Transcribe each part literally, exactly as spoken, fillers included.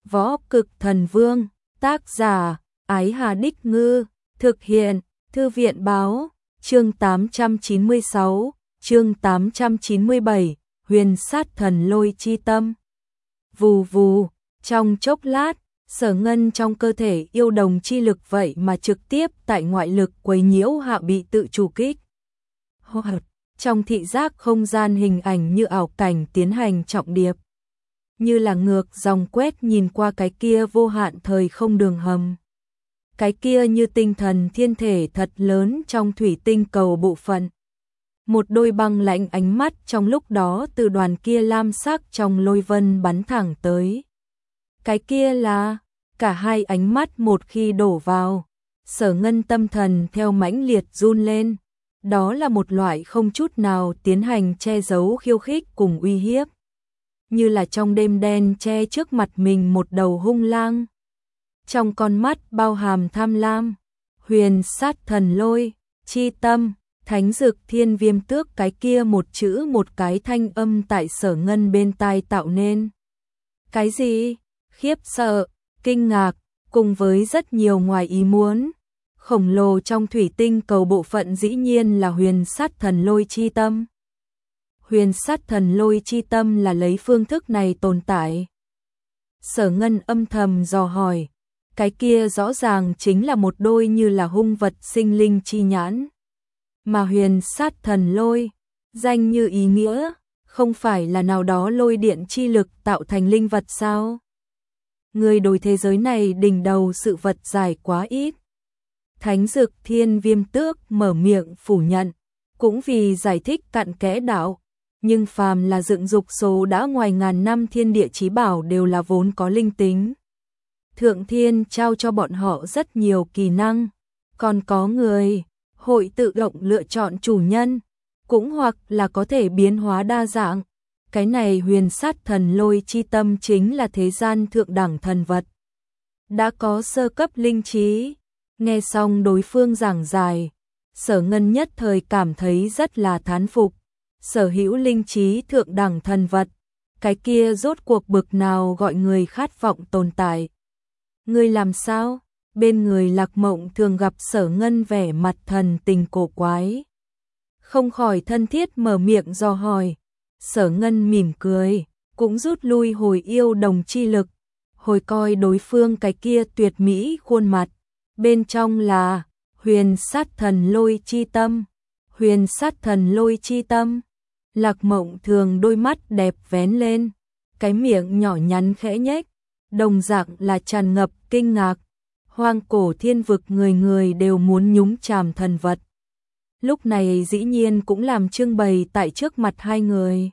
Võ Cực Thần Vương, tác giả, Ái Hà Đích Ngư, thực hiện, Thư viện Báo, chương tám trăm chín mươi sáu, chương tám trăm chín mươi bảy, Huyền Sát Thần Lôi Chi Tâm. Vù vù, trong chốc lát, Sở Ngân trong cơ thể yêu đồng chi lực vậy mà trực tiếp tại ngoại lực quấy nhiễu hạ bị tự chủ kích. Hoặc, trong thị giác không gian hình ảnh như ảo cảnh tiến hành trọng điệp. Như là ngược dòng quét nhìn qua cái kia vô hạn thời không đường hầm. Cái kia như tinh thần thiên thể thật lớn trong thủy tinh cầu bộ phận. Một đôi băng lãnh ánh mắt trong lúc đó từ đoàn kia lam sắc trong lôi vân bắn thẳng tới. Cái kia là, cả hai ánh mắt một khi đổ vào, Sở Ngân tâm thần theo mãnh liệt run lên. Đó là một loại không chút nào tiến hành che giấu khiêu khích cùng uy hiếp. Như là trong đêm đen che trước mặt mình một đầu hung lang. Trong con mắt bao hàm tham lam, huyền sát thần lôi, chi tâm, thánh dực thiên viêm tước, cái kia một chữ một cái thanh âm tại Sở Ngân bên tai tạo nên. Cái gì? Khiếp sợ, kinh ngạc, cùng với rất nhiều ngoài ý muốn. Khổng lồ trong thủy tinh cầu bộ phận dĩ nhiên là huyền sát thần lôi chi tâm. Huyền sát thần lôi chi tâm là lấy phương thức này tồn tại. Sở Ngân âm thầm dò hỏi, cái kia rõ ràng chính là một đôi như là hung vật sinh linh chi nhãn. Mà huyền sát thần lôi, danh như ý nghĩa, không phải là nào đó lôi điện chi lực tạo thành linh vật sao? Người đối thế giới này đỉnh đầu sự vật dài quá ít. Thánh dực thiên viêm tước mở miệng phủ nhận, cũng vì giải thích cặn kẽ đạo. Nhưng phàm là dựng dục số đã ngoài ngàn năm thiên địa chí bảo đều là vốn có linh tính. Thượng thiên trao cho bọn họ rất nhiều kỳ năng, còn có người hội tự động lựa chọn chủ nhân, cũng hoặc là có thể biến hóa đa dạng. Cái này huyền sát thần lôi chi tâm chính là thế gian thượng đẳng thần vật. Đã có sơ cấp linh trí, nghe xong đối phương giảng giải, Sở Ngân nhất thời cảm thấy rất là thán phục. Sở hữu linh trí thượng đẳng thần vật, cái kia rốt cuộc bực nào gọi người khát vọng tồn tại. Ngươi làm sao? Bên người Lạc Mộng thường gặp Sở Ngân vẻ mặt thần tình cổ quái. Không khỏi thân thiết mở miệng dò hỏi. Sở Ngân mỉm cười, cũng rút lui hồi yêu đồng chi lực, hồi coi đối phương cái kia tuyệt mỹ khuôn mặt. Bên trong là huyền sát thần lôi chi tâm. Huyền sát thần lôi chi tâm. Lạc Mộng thường đôi mắt đẹp vén lên, cái miệng nhỏ nhắn khẽ nhếch, đồng dạng là tràn ngập kinh ngạc. Hoang cổ thiên vực người người đều muốn nhúng chàm thần vật. Lúc này dĩ nhiên cũng làm trưng bày tại trước mặt hai người.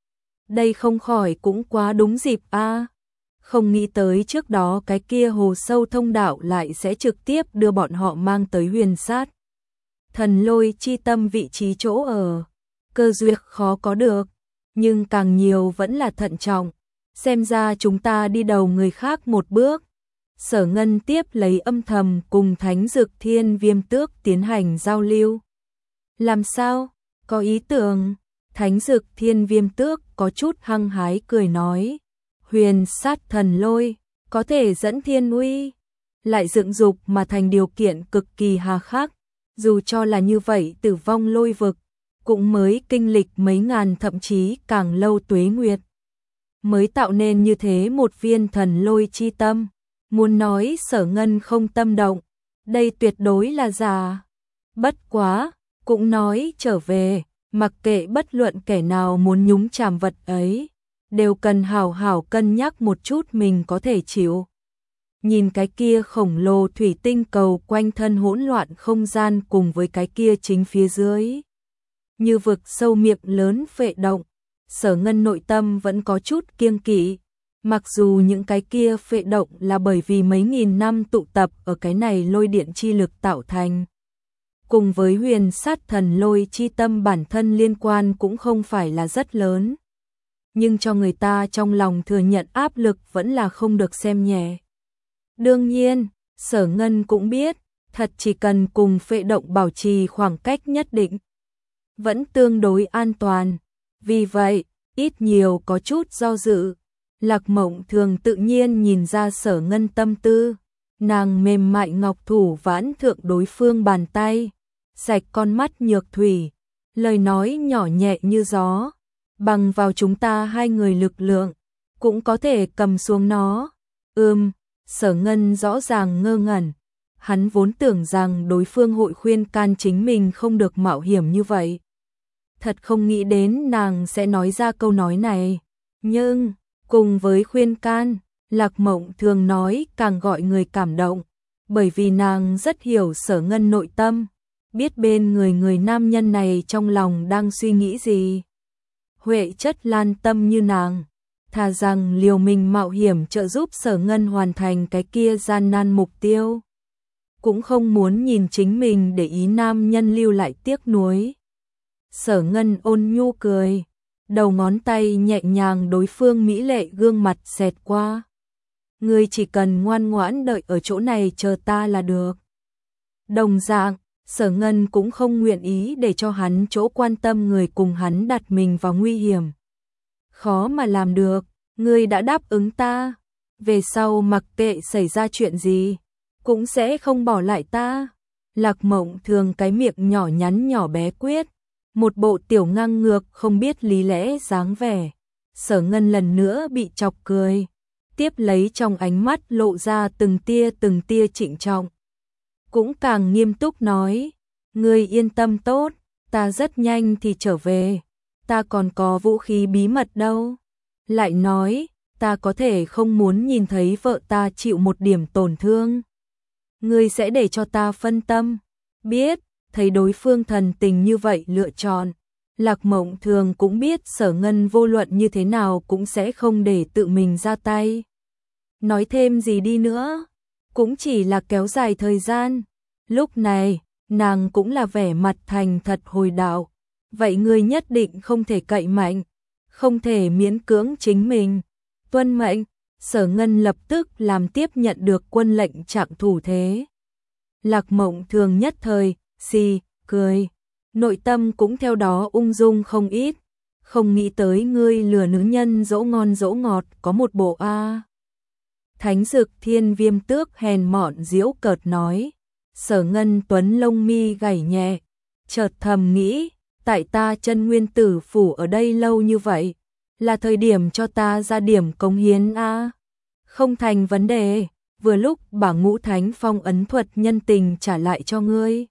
Đây không khỏi cũng quá đúng dịp a. À. Không nghĩ tới trước đó cái kia hồ sâu thông đạo lại sẽ trực tiếp đưa bọn họ mang tới huyền sát thần lôi chi tâm vị trí chỗ ở. Cơ duyên khó có được, nhưng càng nhiều vẫn là thận trọng. Xem ra chúng ta đi đầu người khác một bước. Sở Ngân tiếp lấy âm thầm cùng thánh dực thiên viêm tước tiến hành giao lưu. Làm sao? Có ý tưởng? Thánh dực thiên viêm tước có chút hăng hái cười nói. Huyền sát thần lôi, có thể dẫn thiên uy, lại dựng dục mà thành điều kiện cực kỳ hà khắc. Dù cho là như vậy tử vong lôi vực, cũng mới kinh lịch mấy ngàn thậm chí càng lâu tuế nguyệt. Mới tạo nên như thế một viên thần lôi chi tâm. Muốn nói Sở Ngân không tâm động, đây tuyệt đối là giả. Bất quá, cũng nói trở về, mặc kệ bất luận kẻ nào muốn nhúng chàm vật ấy, đều cần hảo hảo cân nhắc một chút mình có thể chịu. Nhìn cái kia khổng lồ thủy tinh cầu quanh thân hỗn loạn không gian cùng với cái kia chính phía dưới. Như vực sâu miệng lớn phệ động, Sở Ngân nội tâm vẫn có chút kiêng kỵ. Mặc dù những cái kia phệ động là bởi vì mấy nghìn năm tụ tập ở cái này lôi điện chi lực tạo thành. Cùng với huyền sát thần lôi chi tâm bản thân liên quan cũng không phải là rất lớn. Nhưng cho người ta trong lòng thừa nhận áp lực vẫn là không được xem nhẹ. Đương nhiên, Sở Ngân cũng biết, thật chỉ cần cùng phệ động bảo trì khoảng cách nhất định, vẫn tương đối an toàn. Vì vậy, ít nhiều có chút do dự. Lạc Mộng Thường tự nhiên nhìn ra Sở Ngân tâm tư, nàng mềm mại ngọc thủ vãn thượng đối phương bàn tay, sạch con mắt nhược thủy, lời nói nhỏ nhẹ như gió, bằng vào chúng ta hai người lực lượng, cũng có thể cầm xuống nó. Ừm, Sở Ngân rõ ràng ngơ ngẩn, hắn vốn tưởng rằng đối phương hội khuyên can chính mình không được mạo hiểm như vậy. Thật không nghĩ đến nàng sẽ nói ra câu nói này, nhưng cùng với khuyên can, Lạc Mộng Thường nói càng gọi người cảm động, bởi vì nàng rất hiểu Sở Ngân nội tâm, biết bên người người nam nhân này trong lòng đang suy nghĩ gì. Huệ chất lan tâm như nàng, thà rằng liều mình mạo hiểm trợ giúp Sở Ngân hoàn thành cái kia gian nan mục tiêu, cũng không muốn nhìn chính mình để ý nam nhân lưu lại tiếc nuối. Sở Ngân ôn nhu cười, đầu ngón tay nhẹ nhàng đối phương mỹ lệ gương mặt xẹt qua. Ngươi chỉ cần ngoan ngoãn đợi ở chỗ này chờ ta là được. Đồng dạng, Sở Ngân cũng không nguyện ý để cho hắn chỗ quan tâm người cùng hắn đặt mình vào nguy hiểm. Khó mà làm được, ngươi đã đáp ứng ta, về sau mặc kệ xảy ra chuyện gì, cũng sẽ không bỏ lại ta. Lạc Mộng Thường cái miệng nhỏ nhắn nhỏ bé quyết, một bộ tiểu ngang ngược không biết lý lẽ dáng vẻ. Sở Ngân lần nữa bị chọc cười, tiếp lấy trong ánh mắt lộ ra từng tia từng tia trịnh trọng. Cũng càng nghiêm túc nói, ngươi yên tâm tốt, ta rất nhanh thì trở về, ta còn có vũ khí bí mật đâu. Lại nói, ta có thể không muốn nhìn thấy vợ ta chịu một điểm tổn thương. Ngươi sẽ để cho ta phân tâm, biết. Thấy đối phương thần tình như vậy lựa chọn, Lạc Mộng Thường cũng biết Sở Ngân vô luận như thế nào cũng sẽ không để tự mình ra tay. Nói thêm gì đi nữa, cũng chỉ là kéo dài thời gian. Lúc này, nàng cũng là vẻ mặt thành thật hồi đạo. Vậy ngươi nhất định không thể cậy mạnh, không thể miễn cưỡng chính mình. Tuân mệnh, Sở Ngân lập tức làm tiếp nhận được quân lệnh trạng thủ thế. Lạc Mộng Thường nhất thời xì, cười, nội tâm cũng theo đó ung dung không ít, không nghĩ tới ngươi lừa nữ nhân dỗ ngon dỗ ngọt có một bộ a. Thánh Dực Thiên Viêm Tước hèn mọn giễu cợt nói. Sở Ngân tuấn lông mi gảy nhẹ, chợt thầm nghĩ, tại ta Chân Nguyên Tử phủ ở đây lâu như vậy, là thời điểm cho ta ra điểm cống hiến a. Không thành vấn đề, vừa lúc bả Ngũ Thánh Phong ấn thuật nhân tình trả lại cho ngươi.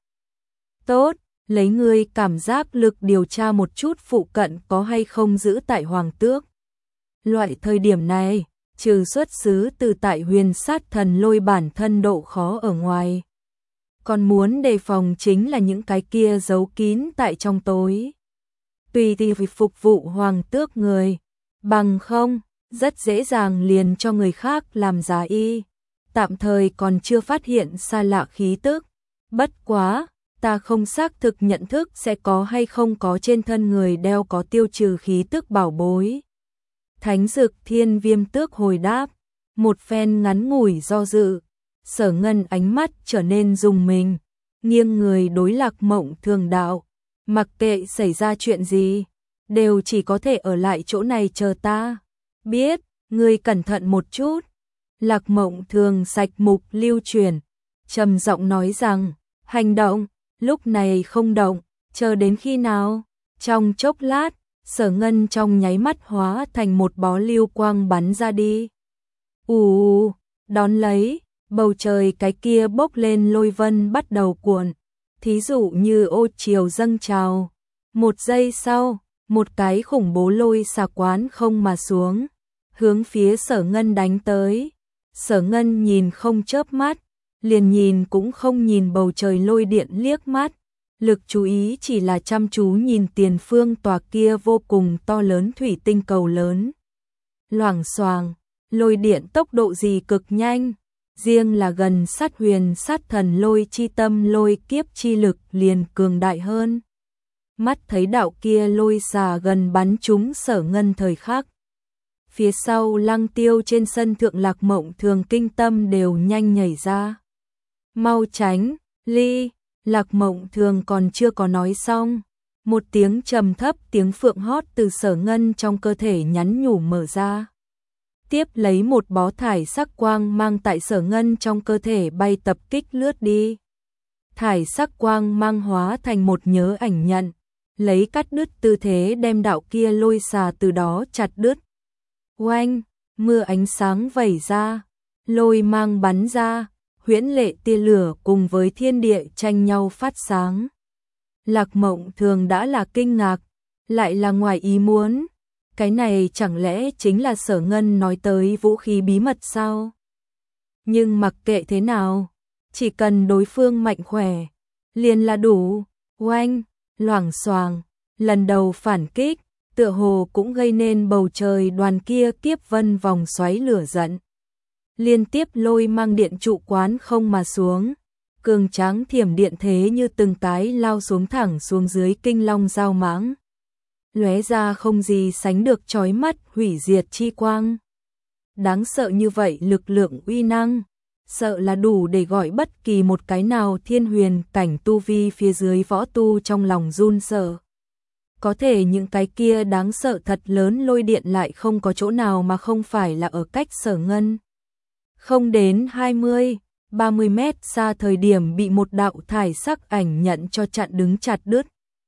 Tốt, lấy ngươi cảm giác lực điều tra một chút phụ cận có hay không giữ tại Hoàng Tước. Loại thời điểm này, trừ xuất xứ từ tại Huyền Sát Thần Lôi bản thân độ khó ở ngoài, còn muốn đề phòng chính là những cái kia giấu kín tại trong tối. Tùy thì phục vụ Hoàng Tước người, bằng không, rất dễ dàng liền cho người khác làm giá y. Tạm thời còn chưa phát hiện xa lạ khí tức, bất quá, ta không xác thực nhận thức sẽ có hay không có trên thân người đeo có tiêu trừ khí tức bảo bối. Thánh Dực Thiên Viêm Tước hồi đáp, một phen ngắn ngủi do dự, Sở Ngân ánh mắt trở nên rùng mình, nghiêng người đối Lạc Mộng Thường đạo, mặc kệ xảy ra chuyện gì, đều chỉ có thể ở lại chỗ này chờ ta. Biết, ngươi cẩn thận một chút. Lạc Mộng Thường sạch mục lưu truyền, trầm giọng nói rằng, hành động, lúc này không động, chờ đến khi nào? Trong chốc lát, Sở Ngân trong nháy mắt hóa thành một bó lưu quang bắn ra đi. Ù, đón lấy, bầu trời cái kia bốc lên lôi vân bắt đầu cuộn, thí dụ như ô chiều dâng trào. Một giây sau, một cái khủng bố lôi xà quán không mà xuống, hướng phía Sở Ngân đánh tới. Sở Ngân nhìn không chớp mắt, liền nhìn cũng không nhìn bầu trời lôi điện liếc mắt, lực chú ý chỉ là chăm chú nhìn tiền phương tòa kia vô cùng to lớn thủy tinh cầu lớn. Loảng xoàng, lôi điện tốc độ gì cực nhanh, riêng là gần sát Huyền Sát Thần Lôi chi tâm lôi kiếp chi lực liền cường đại hơn. Mắt thấy đạo kia lôi xà gần bắn trúng Sở Ngân thời khắc, phía sau Lăng Tiêu trên sân thượng Lạc Mộng Thường kinh tâm đều nhanh nhảy ra. Mau tránh, Ly, Lạc Mộng Thường còn chưa có nói xong, một tiếng trầm thấp tiếng phượng hót từ Sở Ngân trong cơ thể nhắn nhủ mở ra. Tiếp lấy một bó thải sắc quang mang tại Sở Ngân trong cơ thể bay tập kích lướt đi. Thải sắc quang mang hóa thành một nhớ ảnh nhận, lấy cắt đứt tư thế đem đạo kia lôi xà từ đó chặt đứt. Oanh, mưa ánh sáng vẩy ra, lôi mang bắn ra, huyễn lệ tia lửa cùng với thiên địa tranh nhau phát sáng. Lạc Mộng Thường đã là kinh ngạc, lại là ngoài ý muốn. Cái này chẳng lẽ chính là Sở Ngân nói tới vũ khí bí mật sao? Nhưng mặc kệ thế nào, chỉ cần đối phương mạnh khỏe, liền là đủ. Oanh, loảng xoàng, lần đầu phản kích, tựa hồ cũng gây nên bầu trời đoàn kia kiếp vân vòng xoáy lửa giận. Liên tiếp lôi mang điện trụ quán không mà xuống, cường tráng thiểm điện thế như từng cái lao xuống thẳng xuống dưới kinh long giao mãng. Lóe ra không gì sánh được chói mắt hủy diệt chi quang. Đáng sợ như vậy lực lượng uy năng, sợ là đủ để gọi bất kỳ một cái nào thiên huyền cảnh tu vi phía dưới võ tu trong lòng run sợ. Có thể những cái kia đáng sợ thật lớn lôi điện lại không có chỗ nào mà không phải là ở cách Sở Ngân. Không đến hai mươi, ba mươi mét xa thời điểm bị một đạo thải sắc ảnh nhận cho chặn đứng chặt đứt.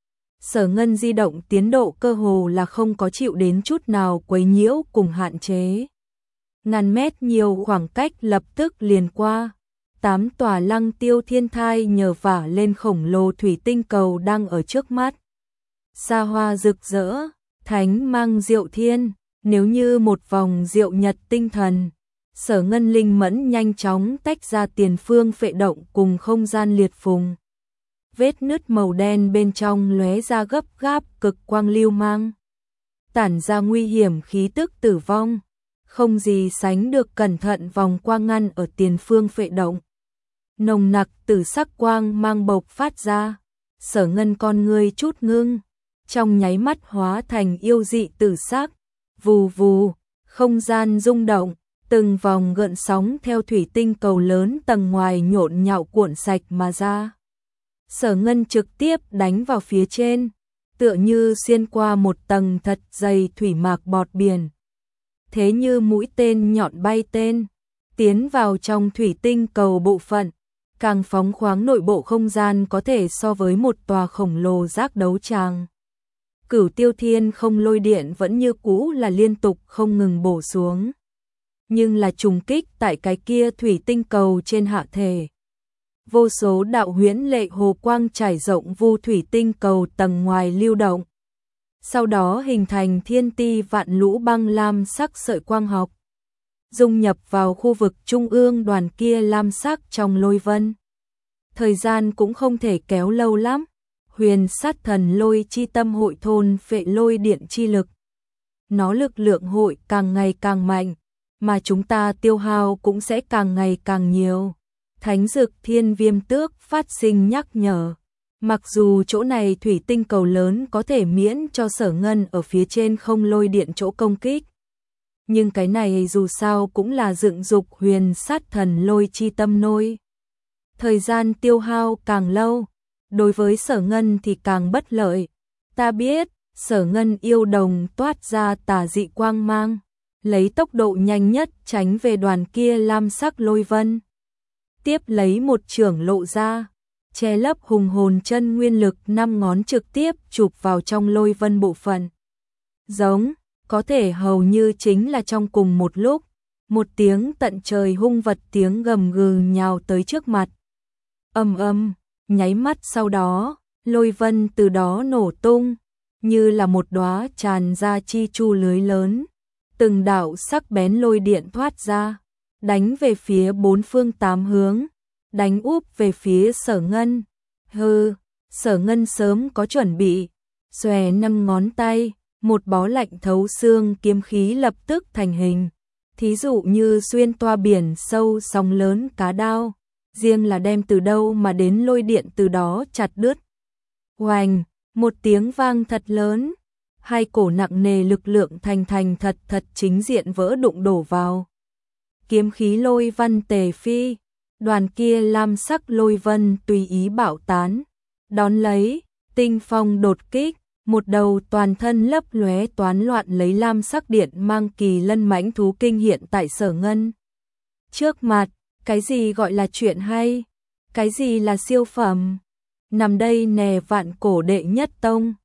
Sở Ngân di động tiến độ cơ hồ là không có chịu đến chút nào quấy nhiễu cùng hạn chế. Ngàn mét nhiều khoảng cách lập tức liền qua. Tám tòa lăng tiêu thiên thai nhờ vả lên khổng lồ thủy tinh cầu đang ở trước mắt. Xa hoa rực rỡ, thánh mang diệu thiên, nếu như một vòng diệu nhật tinh thần. Sở Ngân linh mẫn nhanh chóng tách ra tiền phương phệ động cùng không gian liệt phùng. Vết nứt màu đen bên trong lóe ra gấp gáp cực quang lưu mang, tản ra nguy hiểm khí tức tử vong, không gì sánh được cẩn thận vòng qua ngăn ở tiền phương phệ động. Nồng nặc tử sắc quang mang bộc phát ra, Sở Ngân con ngươi chút ngưng, trong nháy mắt hóa thành yêu dị tử sắc, vù vù, không gian rung động, từng vòng gợn sóng theo thủy tinh cầu lớn tầng ngoài nhộn nhạo cuộn sạch mà ra. Sở Ngân trực tiếp đánh vào phía trên, tựa như xuyên qua một tầng thật dày thủy mạc bọt biển. Thế như mũi tên nhọn bay tên, tiến vào trong thủy tinh cầu bộ phận, càng phóng khoáng nội bộ không gian có thể so với một tòa khổng lồ giác đấu tràng. Cửu Tiêu Thiên không lôi điện vẫn như cũ là liên tục không ngừng bổ xuống. Nhưng là trùng kích tại cái kia thủy tinh cầu trên hạ thể. Vô số đạo huyễn lệ hồ quang trải rộng vu thủy tinh cầu tầng ngoài lưu động. Sau đó hình thành thiên ti vạn lũ băng lam sắc sợi quang học. Dung nhập vào khu vực trung ương đoàn kia lam sắc trong lôi vân. Thời gian cũng không thể kéo lâu lắm. Huyền sát thần lôi chi tâm hội thôn phệ lôi điện chi lực. Nó lực lượng hội càng ngày càng mạnh, mà chúng ta tiêu hao cũng sẽ càng ngày càng nhiều. Thánh Dực Thiên Viêm Tước phát sinh nhắc nhở. Mặc dù chỗ này thủy tinh cầu lớn có thể miễn cho Sở Ngân ở phía trên không lôi điện chỗ công kích. Nhưng cái này dù sao cũng là dựng dục huyền sát thần lôi chi tâm nôi. Thời gian tiêu hao càng lâu, đối với Sở Ngân thì càng bất lợi. Ta biết, Sở Ngân yêu đồng toát ra tà dị quang mang, lấy tốc độ nhanh nhất tránh về đoàn kia lam sắc lôi vân. Tiếp lấy một chưởng lộ ra, che lấp hùng hồn chân nguyên lực năm ngón trực tiếp chụp vào trong lôi vân bộ phận. Giống, có thể hầu như chính là trong cùng một lúc, một tiếng tận trời hung vật tiếng gầm gừ nhào tới trước mặt. Ầm ầm, nháy mắt sau đó, lôi vân từ đó nổ tung, như là một đóa tràn ra chi chu lưới lớn. Từng đạo sắc bén lôi điện thoát ra, đánh về phía bốn phương tám hướng, đánh úp về phía Sở Ngân. Hừ, Sở Ngân sớm có chuẩn bị, xòe năm ngón tay, một bó lạnh thấu xương kiếm khí lập tức thành hình. Thí dụ như xuyên toa biển sâu sóng lớn cá đao, riêng là đem từ đâu mà đến lôi điện từ đó chặt đứt. Oành, một tiếng vang thật lớn, hai cổ nặng nề lực lượng thành thành thật thật chính diện vỡ đụng đổ vào. Kiếm khí lôi văn tề phi, đoàn kia lam sắc lôi vân tùy ý bạo tán, đón lấy, tinh phong đột kích, một đầu toàn thân lấp lóe toán loạn lấy lam sắc điện mang kỳ lân mãnh thú kinh hiện tại Sở Ngân. Trước mặt, cái gì gọi là chuyện hay? Cái gì là siêu phẩm? Nằm đây nè vạn cổ đệ nhất tông,